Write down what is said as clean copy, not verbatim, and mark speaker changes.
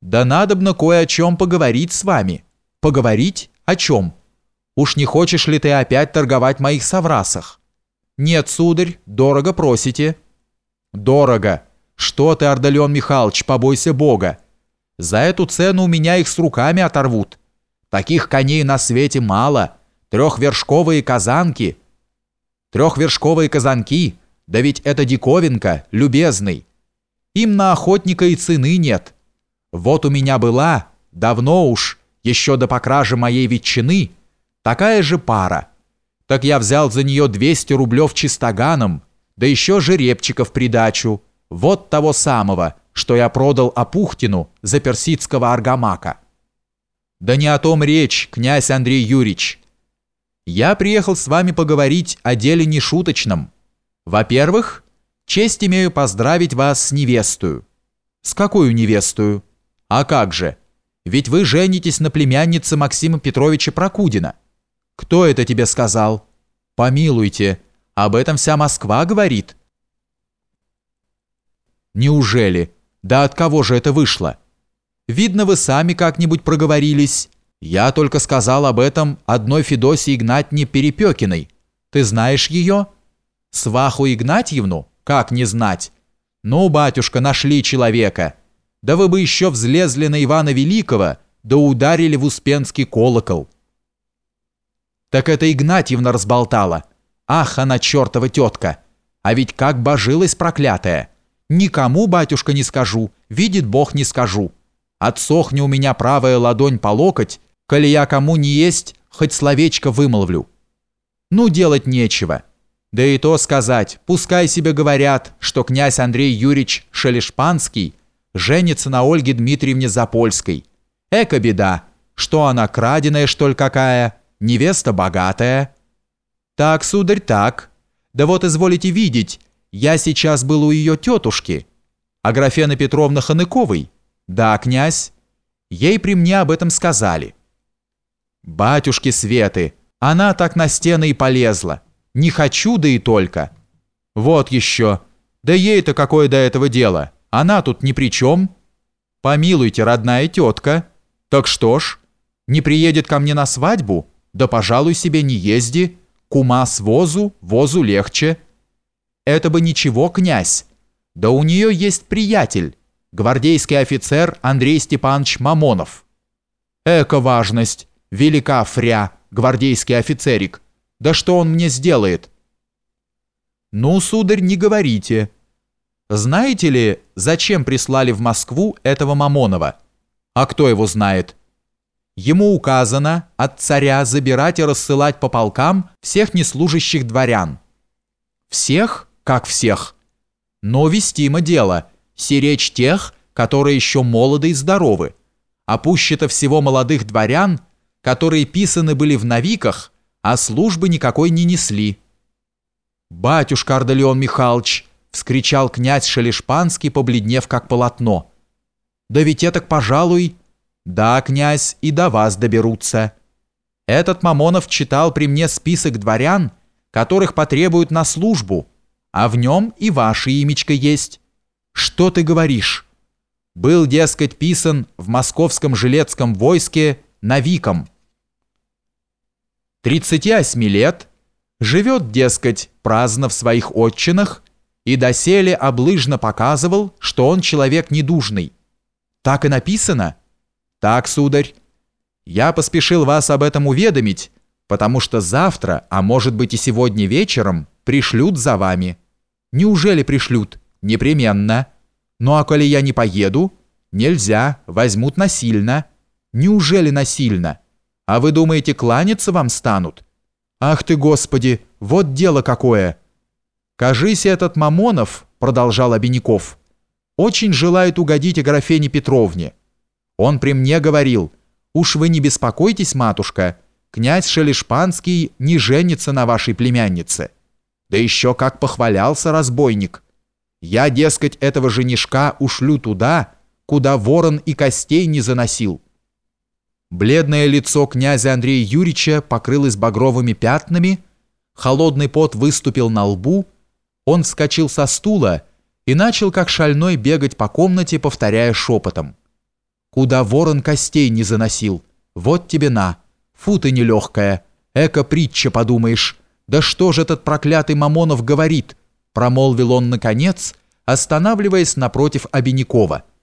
Speaker 1: Да надобно кое о чем поговорить с вами. Поговорить? О чем? Уж не хочешь ли ты опять торговать в моих соврасах? Нет, сударь, дорого просите. Дорого. Что ты, Ардалион Михайлович, побойся Бога. За эту цену у меня их с руками оторвут. Таких коней на свете мало. Трехвершковые казанки. Трехвершковые казанки, да ведь это диковинка, любезный. Им на охотника и цены нет. Вот у меня была, давно уж, еще до покражи моей ветчины, такая же пара. Так я взял за нее 200 рублев чистоганом, да еще жеребчика в придачу, вот того самого, что я продал Апухтину за персидского аргамака. Да не о том речь, князь Андрей Юрьевич. Я приехал с вами поговорить о деле нешуточном. Во-первых, честь имею поздравить вас с невестою. С какой невестою? А как же? Ведь вы женитесь на племяннице Максима Петровича Прокудина. Кто это тебе сказал? Помилуйте, об этом вся Москва говорит. Неужели? Да от кого же это вышло? Видно, вы сами как-нибудь проговорились. Я только сказал об этом одной Федосии Игнатьевне Перепекиной. Ты знаешь ее? Сваху Игнатьевну? Как не знать? Ну, батюшка, нашли человека. Да вы бы еще взлезли на Ивана Великого, да ударили в Успенский колокол. Так это Игнатьевна разболтала. Ах, она чертова тетка. А ведь как божилась проклятая. Никому, батюшка, не скажу, видит Бог, не скажу. Отсохни у меня правая ладонь по локоть, коли я кому не есть, хоть словечко вымолвлю. Ну, делать нечего. Да и то сказать, пускай себе говорят, что князь Андрей Юрьевич Шелешпанский женится на Ольге Дмитриевне Запольской. Эка беда, что она краденая, что ли, какая, невеста богатая. Так, сударь, так. Да вот изволите видеть, я сейчас был у ее тетушки, Аграфены Петровны Ханыковой. Да, князь, ей при мне об этом сказали. Батюшки Светы, она так на стены и полезла. Не хочу, да и только. Вот еще. Да ей-то какое до этого дело? Она тут ни при чем. Помилуйте, родная тетка. Так что ж, не приедет ко мне на свадьбу? Да, пожалуй, себе не езди. Кума с возу, возу легче. Это бы ничего, князь. Да у нее есть приятель, гвардейский офицер Андрей Степанович Мамонов. Эка важность, велика фря, гвардейский офицерик. Да что он мне сделает? Ну, сударь, не говорите. Знаете ли, зачем прислали в Москву этого Мамонова? А кто его знает? Ему указано от царя забирать и рассылать по полкам всех неслужащих дворян. Всех? Как всех? Но вестимо дело, сиречь тех, которые еще молоды и здоровы, а пуще-то всего молодых дворян, которые писаны были в новиках, а службы никакой не несли. «Батюшка Ардалион Михайлович!» — вскричал князь Шелешпанский, побледнев как полотно. «Да ведь этак, пожалуй...» «Да, князь, и до вас доберутся. Этот Мамонов читал при мне список дворян, которых потребуют на службу, а в нем и ваше имечко есть». «Что ты говоришь?» «Был, дескать, писан в московском жилецком войске новиком. 38 лет, живет, дескать, праздно в своих отчинах и доселе облыжно показывал, что он человек недужный. Так и написано?» «Так, сударь. Я поспешил вас об этом уведомить, потому что завтра, а может быть и сегодня вечером, пришлют за вами». «Неужели пришлют?» «Непременно. Ну а коли я не поеду?» «Нельзя, возьмут насильно». «Неужели насильно? А вы думаете, кланяться вам станут?» «Ах ты, Господи, вот дело какое!» «Кажись, этот Мамонов, — продолжал Обиняков, — очень желает угодить Аграфене Петровне. Он при мне говорил: уж вы не беспокойтесь, матушка, князь Шелешпанский не женится на вашей племяннице. Да еще как похвалялся разбойник. Я, дескать, этого женишка ушлю туда, куда ворон и костей не заносил». Бледное лицо князя Андрея Юрьевича покрылось багровыми пятнами, холодный пот выступил на лбу, он вскочил со стула и начал как шальной бегать по комнате, повторяя шепотом: куда ворон костей не заносил. Вот тебе на, фу ты нелегкая, эко-притча, подумаешь. Да что же этот проклятый Мамонов говорит?» промолвил он наконец, останавливаясь напротив Обинякова.